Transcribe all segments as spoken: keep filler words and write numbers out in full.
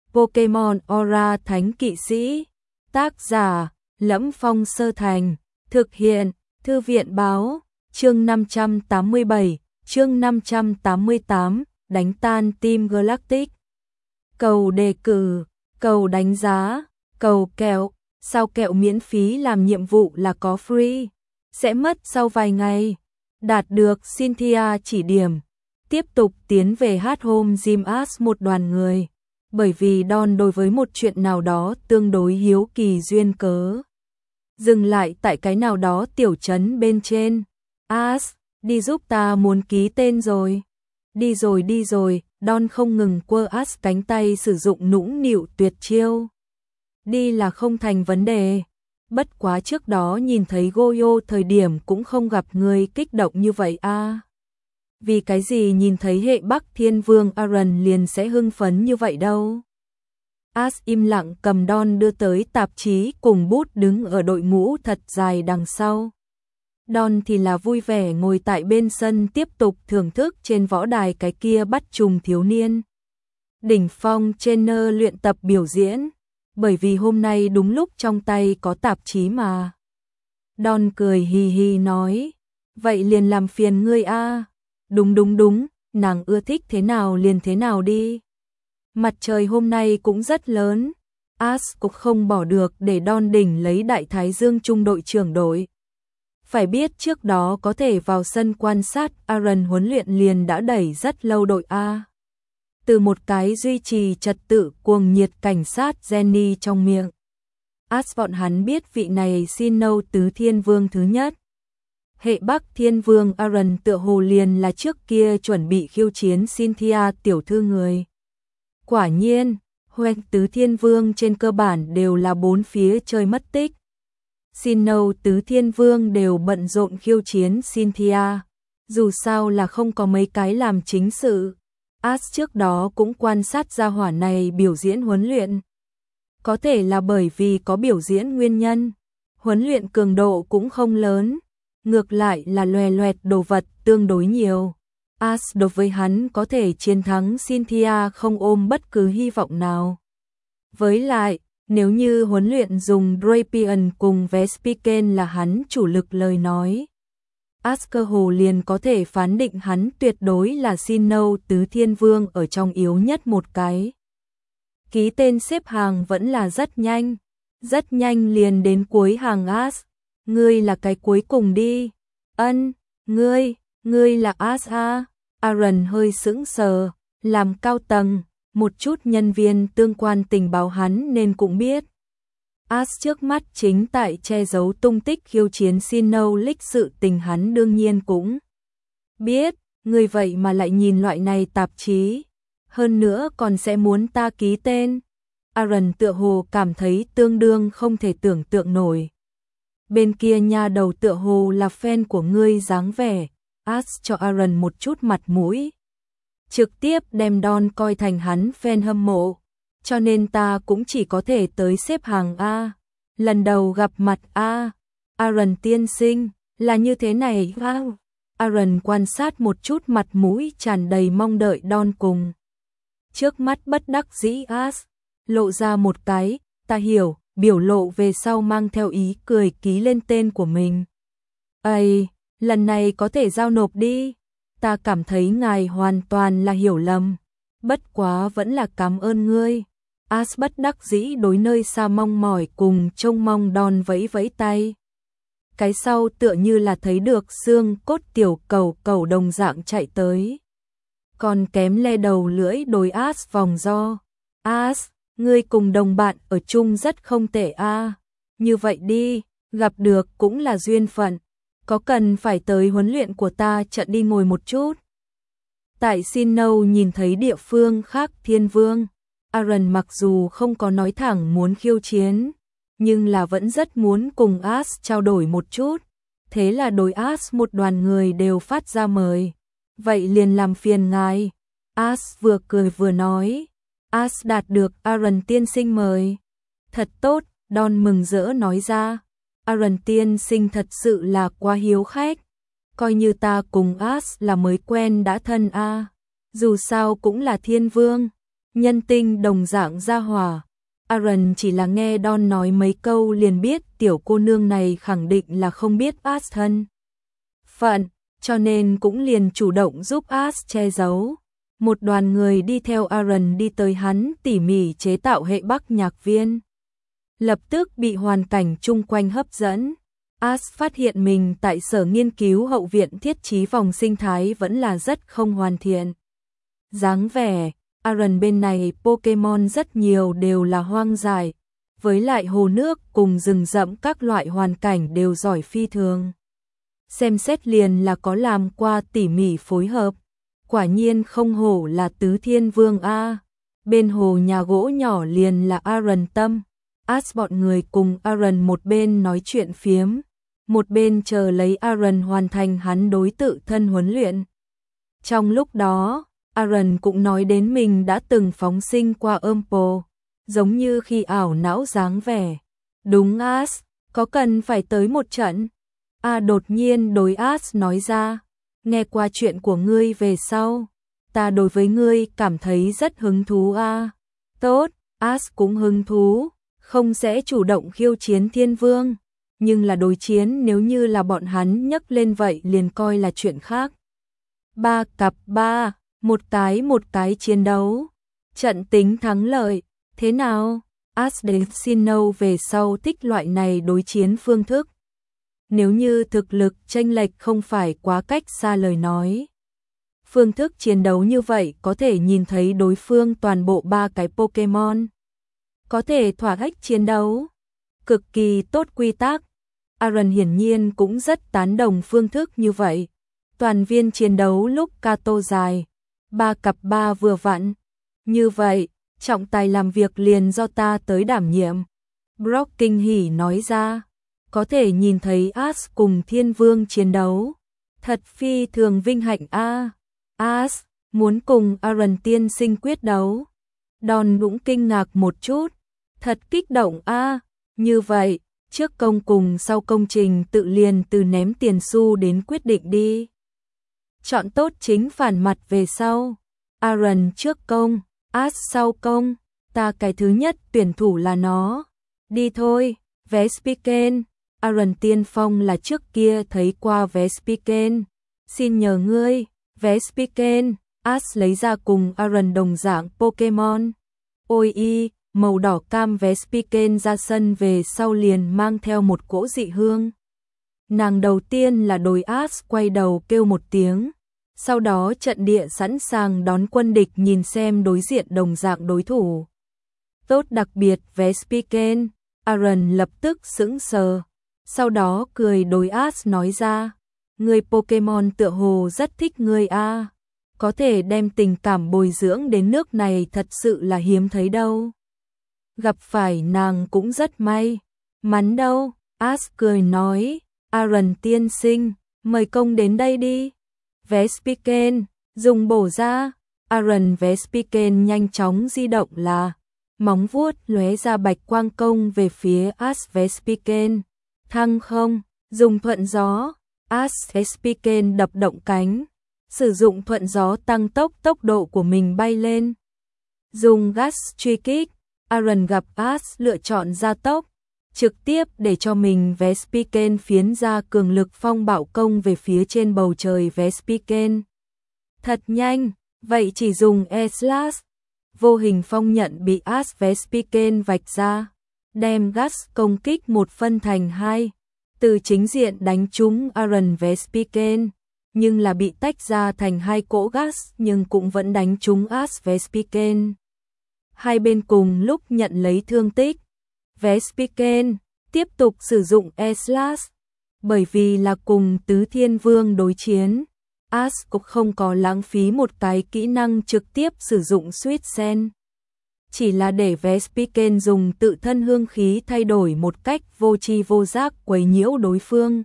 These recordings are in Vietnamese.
Pokemon Aura Thánh Kỵ Sĩ. Tác giả: Lẫm Phong Sơ Thành. Thực hiện: Thư viện báo. Chương năm trăm tám mươi bảy, chương năm trăm tám mươi tám, đánh tan Team Galactic. Cầu đề cử, cầu đánh giá, cầu kẹo. Sao kẹo miễn phí làm nhiệm vụ là có free, sẽ mất sau vài ngày. Đạt được Cynthia chỉ điểm, tiếp tục tiến về hát home gym as một đoàn người. Bởi vì Don đối với một chuyện nào đó tương đối hiếu kỳ duyên cớ. Dừng lại tại cái nào đó tiểu trấn bên trên. As, đi giúp ta, muốn ký tên rồi. Đi rồi đi rồi, Don không ngừng quơ As cánh tay, sử dụng nũng nịu tuyệt chiêu. Đi là không thành vấn đề. Bất quá trước đó nhìn thấy Goyo thời điểm cũng không gặp người kích động như vậy a. À. Vì cái gì nhìn thấy hệ Bắc Thiên Vương Aaron liền sẽ hưng phấn như vậy đâu. As im lặng cầm Don đưa tới tạp chí cùng bút, đứng ở đội ngũ thật dài đằng sau. Don thì là vui vẻ ngồi tại bên sân tiếp tục thưởng thức trên võ đài cái kia bắt trùng thiếu niên. Đỉnh phong trainer luyện tập biểu diễn. Bởi vì hôm nay đúng lúc trong tay có tạp chí mà. Don cười hì hì nói, vậy liền làm phiền ngươi a. À. Đúng đúng đúng, nàng ưa thích thế nào liền thế nào đi. Mặt trời hôm nay cũng rất lớn. As cũng không bỏ được để Don đỉnh lấy Đại Thái Dương trung đội trưởng đội. Phải biết trước đó có thể vào sân quan sát Aaron huấn luyện liền đã đẩy rất lâu đội A. Từ một cái duy trì trật tự cuồng nhiệt cảnh sát Jenny trong miệng. As bọn hắn biết vị này Sinnoh tứ thiên vương thứ nhất. Hệ Bắc Thiên Vương Aaron tựa hồ liền là trước kia chuẩn bị khiêu chiến Cynthia tiểu thư người. Quả nhiên, Hoeng tứ thiên vương trên cơ bản đều là bốn phía chơi mất tích. Sinnoh tứ thiên vương đều bận rộn khiêu chiến Cynthia. Dù sao là không có mấy cái làm chính sự. As trước đó cũng quan sát ra hỏa này biểu diễn huấn luyện. Có thể là bởi vì có biểu diễn nguyên nhân. Huấn luyện cường độ cũng không lớn. Ngược lại là loè loẹt đồ vật tương đối nhiều. As đối với hắn có thể chiến thắng Cynthia không ôm bất cứ hy vọng nào. Với lại, nếu như huấn luyện dùng Drapion cùng Vespiquen là hắn chủ lực lời nói, As cơ hồ liền có thể phán định hắn tuyệt đối là Sinnoh tứ thiên vương ở trong yếu nhất một cái. Ký tên xếp hàng vẫn là rất nhanh, rất nhanh liền đến cuối hàng. As, ngươi là cái cuối cùng đi. Ân, ngươi, ngươi là As a. Aaron hơi sững sờ, làm cao tầng, một chút nhân viên tương quan tình báo hắn nên cũng biết. As trước mắt chính tại che giấu tung tích khiêu chiến Sinnoh League, sự tình hắn đương nhiên cũng biết. Người vậy mà lại nhìn loại này tạp chí, hơn nữa còn sẽ muốn ta ký tên. Aaron tựa hồ cảm thấy tương đương không thể tưởng tượng nổi. Bên kia nha đầu tựa hồ là fan của ngươi dáng vẻ. As cho Aaron một chút mặt mũi, trực tiếp đem Don coi thành hắn fan hâm mộ. Cho nên ta cũng chỉ có thể tới xếp hàng A. Lần đầu gặp mặt A. Aaron tiên sinh, là như thế này. Wow. Aaron quan sát một chút, mặt mũi tràn đầy mong đợi Don cùng. Trước mắt bất đắc dĩ As lộ ra một cái, ta hiểu, biểu lộ về sau mang theo ý cười ký lên tên của mình. Ây, lần này có thể giao nộp đi. Ta cảm thấy ngài hoàn toàn là hiểu lầm. Bất quá vẫn là cảm ơn ngươi. As bất đắc dĩ đối nơi xa mong mỏi cùng trông mong Don vẫy vẫy tay. Cái sau tựa như là thấy được xương cốt tiểu cầu cầu đồng dạng chạy tới. Còn kém le đầu lưỡi đối As vòng vo. As, ngươi cùng đồng bạn ở chung rất không tệ a. À. Như vậy đi, gặp được cũng là duyên phận. Có cần phải tới huấn luyện của ta trận đi ngồi một chút? Tại Sinnoh nhìn thấy địa phương khác thiên vương, Aaron mặc dù không có nói thẳng muốn khiêu chiến, nhưng là vẫn rất muốn cùng As trao đổi một chút. Thế là đối As một đoàn người đều phát ra mời. Vậy liền làm phiền ngài. As vừa cười vừa nói. As đạt được Aaron tiên sinh mời. Thật tốt, Don mừng rỡ nói ra. Aaron tiên sinh thật sự là quá hiếu khách. Coi như ta cùng As là mới quen đã thân a. Dù sao cũng là thiên vương. Nhân tinh đồng dạng gia hỏa. Aaron chỉ là nghe Don nói mấy câu liền biết tiểu cô nương này khẳng định là không biết As thân phận, cho nên cũng liền chủ động giúp As che giấu. Một đoàn người đi theo Aaron đi tới hắn tỉ mỉ chế tạo hệ bắc nhạc viên. Lập tức bị hoàn cảnh chung quanh hấp dẫn. As phát hiện mình tại sở nghiên cứu hậu viện thiết trí vòng sinh thái vẫn là rất không hoàn thiện. Dáng vẻ, Aaron bên này Pokemon rất nhiều đều là hoang dại, với lại hồ nước cùng rừng rậm các loại hoàn cảnh đều giỏi phi thường. Xem xét liền là có làm qua tỉ mỉ phối hợp, quả nhiên không hổ là tứ thiên vương A. Bên hồ nhà gỗ nhỏ liền là Aaron tâm. As bọn người cùng Aaron một bên nói chuyện phiếm, một bên chờ lấy Aaron hoàn thành hắn đối tự thân huấn luyện. Trong lúc đó, Aaron cũng nói đến mình đã từng phóng sinh qua Umpo, giống như khi ảo não dáng vẻ. Đúng As, có cần phải tới một trận? A đột nhiên đối As nói ra, nghe qua chuyện của ngươi về sau, ta đối với ngươi cảm thấy rất hứng thú a. Tốt, As cũng hứng thú, không sẽ chủ động khiêu chiến thiên vương, nhưng là đối chiến nếu như là bọn hắn nhấc lên vậy liền coi là chuyện khác. Ba cặp ba, một cái một cái chiến đấu, trận tính thắng lợi, thế nào? As đến Sinnoh về sau thích loại này đối chiến phương thức. Nếu như thực lực chênh lệch không phải quá cách xa lời nói. Phương thức chiến đấu như vậy có thể nhìn thấy đối phương toàn bộ ba cái Pokemon. Có thể thỏa thích chiến đấu. Cực kỳ tốt quy tắc. Aaron hiển nhiên cũng rất tán đồng phương thức như vậy. Toàn viên chiến đấu lúc Kato dài. Ba cặp ba vừa vặn. Như vậy, trọng tài làm việc liền do ta tới đảm nhiệm. Brock kinh hỉ nói ra. Có thể nhìn thấy As cùng thiên vương chiến đấu. Thật phi thường vinh hạnh a. As, muốn cùng Aaron tiên sinh quyết đấu. Don cũng kinh ngạc một chút. Thật kích động a. Như vậy, trước công cùng sau công trình tự liền từ ném tiền xu đến quyết định đi. Chọn tốt chính phản mặt về sau. Aaron trước công, As sau công. Ta cái thứ nhất tuyển thủ là nó. Đi thôi, Vespiquen. Aaron tiên phong là trước kia thấy qua Vespiquen. Xin nhờ ngươi, Vespiquen. As lấy ra cùng Aaron đồng dạng Pokemon. Ôi y, màu đỏ cam Vespiquen ra sân về sau liền mang theo một cỗ dị hương. Nàng đầu tiên là đối As quay đầu kêu một tiếng. Sau đó trận địa sẵn sàng đón quân địch nhìn xem đối diện đồng dạng đối thủ. Tốt đặc biệt Vespiquen. Aaron lập tức sững sờ. Sau đó cười đối As nói ra. Người Pokemon tựa hồ rất thích ngươi a. Có thể đem tình cảm bồi dưỡng đến nước này thật sự là hiếm thấy đâu. Gặp phải nàng cũng rất may. Mắn đâu, As cười nói. Aaron tiên sinh, mời công đến đây đi. Vespiquen, dùng bổ ra. Aaron Vespiquen nhanh chóng di động là. Móng vuốt lóe ra bạch quang công về phía As Vespiquen. Thăng không, dùng thuận gió. As Vespiquen đập động cánh. Sử dụng thuận gió tăng tốc tốc độ của mình bay lên. Dùng gas truy kích. Aaron gặp As lựa chọn gia tốc. Trực tiếp để cho mình Vespiquen phiến ra cường lực phong bạo công về phía trên bầu trời Vespiquen. Thật nhanh, vậy chỉ dùng E-Slash. Vô hình phong nhận bị As Vespiquen vạch ra. Đem gas công kích một phân thành hai. Từ chính diện đánh trúng Aaron Vespiquen. Nhưng là bị tách ra thành hai cỗ gas nhưng cũng vẫn đánh trúng As Vespiquen. Hai bên cùng lúc nhận lấy thương tích. Vespiquen tiếp tục sử dụng E-Slash. Bởi vì là cùng tứ thiên vương đối chiến, As cũng không có lãng phí một cái kỹ năng trực tiếp sử dụng Sweet Sen. Chỉ là để Vespiquen dùng tự thân hương khí thay đổi một cách vô tri vô giác quấy nhiễu đối phương.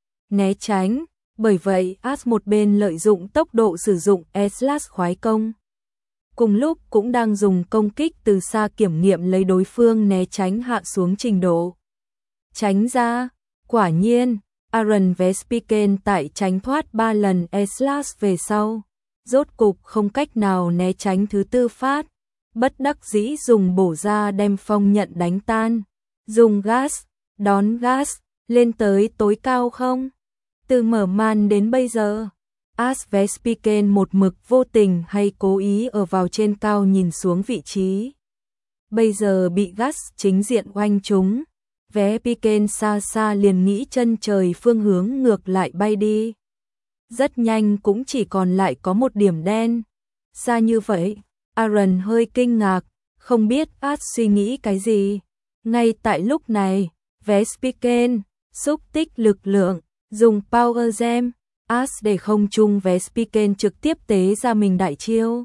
Né tránh, bởi vậy As một bên lợi dụng tốc độ sử dụng E-Slash khoái công. Cùng lúc cũng đang dùng công kích từ xa kiểm nghiệm lấy đối phương né tránh hạ xuống trình độ. Tránh ra, quả nhiên, Aaron Vespiquen tại tránh thoát ba lần E-Slash về sau. Rốt cục không cách nào né tránh thứ tư phát. bất đắc dĩ dùng bổ ra đem phong nhận đánh tan. Dùng gas, đón gas, lên tới tối cao không? Từ mở màn đến bây giờ, Ash Vespiquen một mực vô tình hay cố ý ở vào trên cao nhìn xuống vị trí. Bây giờ bị gas chính diện oanh trúng, Vespiquen xa xa liền nghĩ chân trời phương hướng ngược lại bay đi. Rất nhanh cũng chỉ còn lại có một điểm đen. Xa như vậy, Aaron hơi kinh ngạc, không biết Ash suy nghĩ cái gì. Ngay tại lúc này, Vespiquen xúc tích lực lượng, dùng Power Gem, Ash để không trung Vespiquen trực tiếp tế ra mình đại chiêu.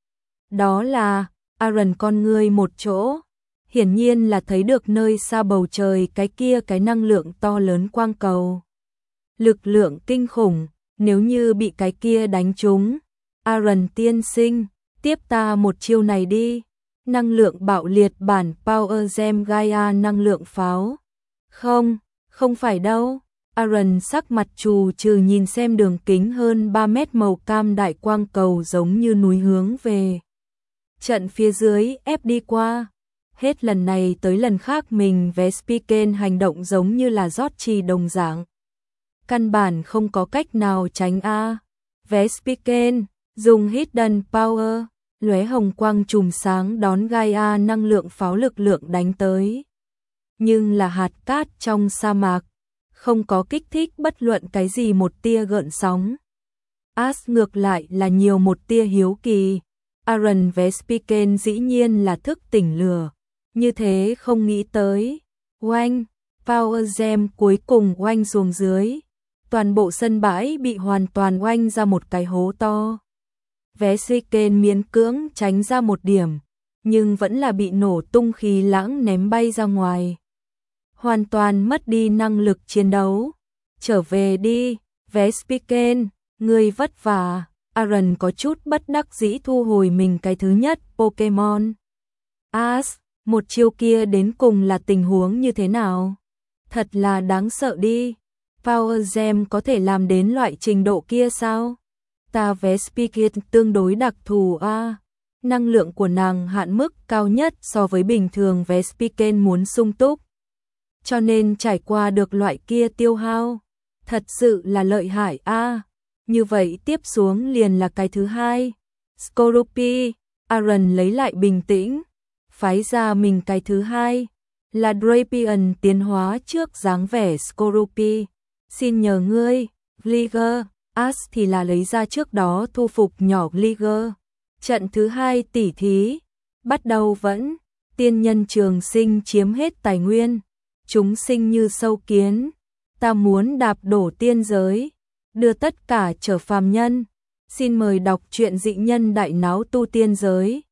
Đó là, Aaron con người một chỗ, hiển nhiên là thấy được nơi xa bầu trời cái kia cái năng lượng to lớn quang cầu. Lực lượng kinh khủng, nếu như bị cái kia đánh trúng, Aaron tiên sinh, tiếp ta một chiêu này đi. Năng lượng bạo liệt bản Power Gem Gaia năng lượng pháo. Không, không phải đâu. Aaron sắc mặt trù trừ nhìn xem đường kính hơn ba mét màu cam đại quang cầu giống như núi hướng về. Trận phía dưới ép đi qua. Hết lần này tới lần khác mình Vespiquen hành động giống như là rót trì đồng dạng. Căn bản không có cách nào tránh a. Vespiquen dùng Hidden Power, lóe hồng quang chùm sáng đón Gaia năng lượng pháo lực lượng đánh tới. Nhưng là hạt cát trong sa mạc, không có kích thích bất luận cái gì một tia gợn sóng. Ash ngược lại là nhiều một tia hiếu kỳ. Aaron Vespiquen dĩ nhiên là thức tỉnh lửa, như thế không nghĩ tới. Oanh, Power Gem cuối cùng oanh xuống dưới. Toàn bộ sân bãi bị hoàn toàn oanh ra một cái hố to. Vespiquen miễn cưỡng tránh ra một điểm, nhưng vẫn là bị nổ tung khí lãng ném bay ra ngoài. Hoàn toàn mất đi năng lực chiến đấu. Trở về đi, Vespiquen, ngươi vất vả. Aaron có chút bất đắc dĩ thu hồi mình cái thứ nhất Pokemon. Ash, một chiêu kia đến cùng là tình huống như thế nào? Thật là đáng sợ đi. Power Gem có thể làm đến loại trình độ kia sao? Ta Vespiquen tương đối đặc thù a. À. Năng lượng của nàng hạn mức cao nhất so với bình thường Vespiquen muốn sung túc. Cho nên trải qua được loại kia tiêu hao. Thật sự là lợi hại a. À. Như vậy tiếp xuống liền là cái thứ hai. Skorupi, Aaron lấy lại bình tĩnh. Phái ra mình cái thứ hai. Là Drapion tiến hóa trước dáng vẻ Skorupi. Xin nhờ ngươi, Gligar. Ash thì là lấy ra trước đó thu phục nhỏ Gligar. Trận thứ hai tỉ thí. Bắt đầu vẫn. Tiên nhân trường sinh chiếm hết tài nguyên. Chúng sinh như sâu kiến. Ta muốn đạp đổ tiên giới. Đưa tất cả trở phàm nhân. Xin mời đọc truyện dị nhân đại náo tu tiên giới.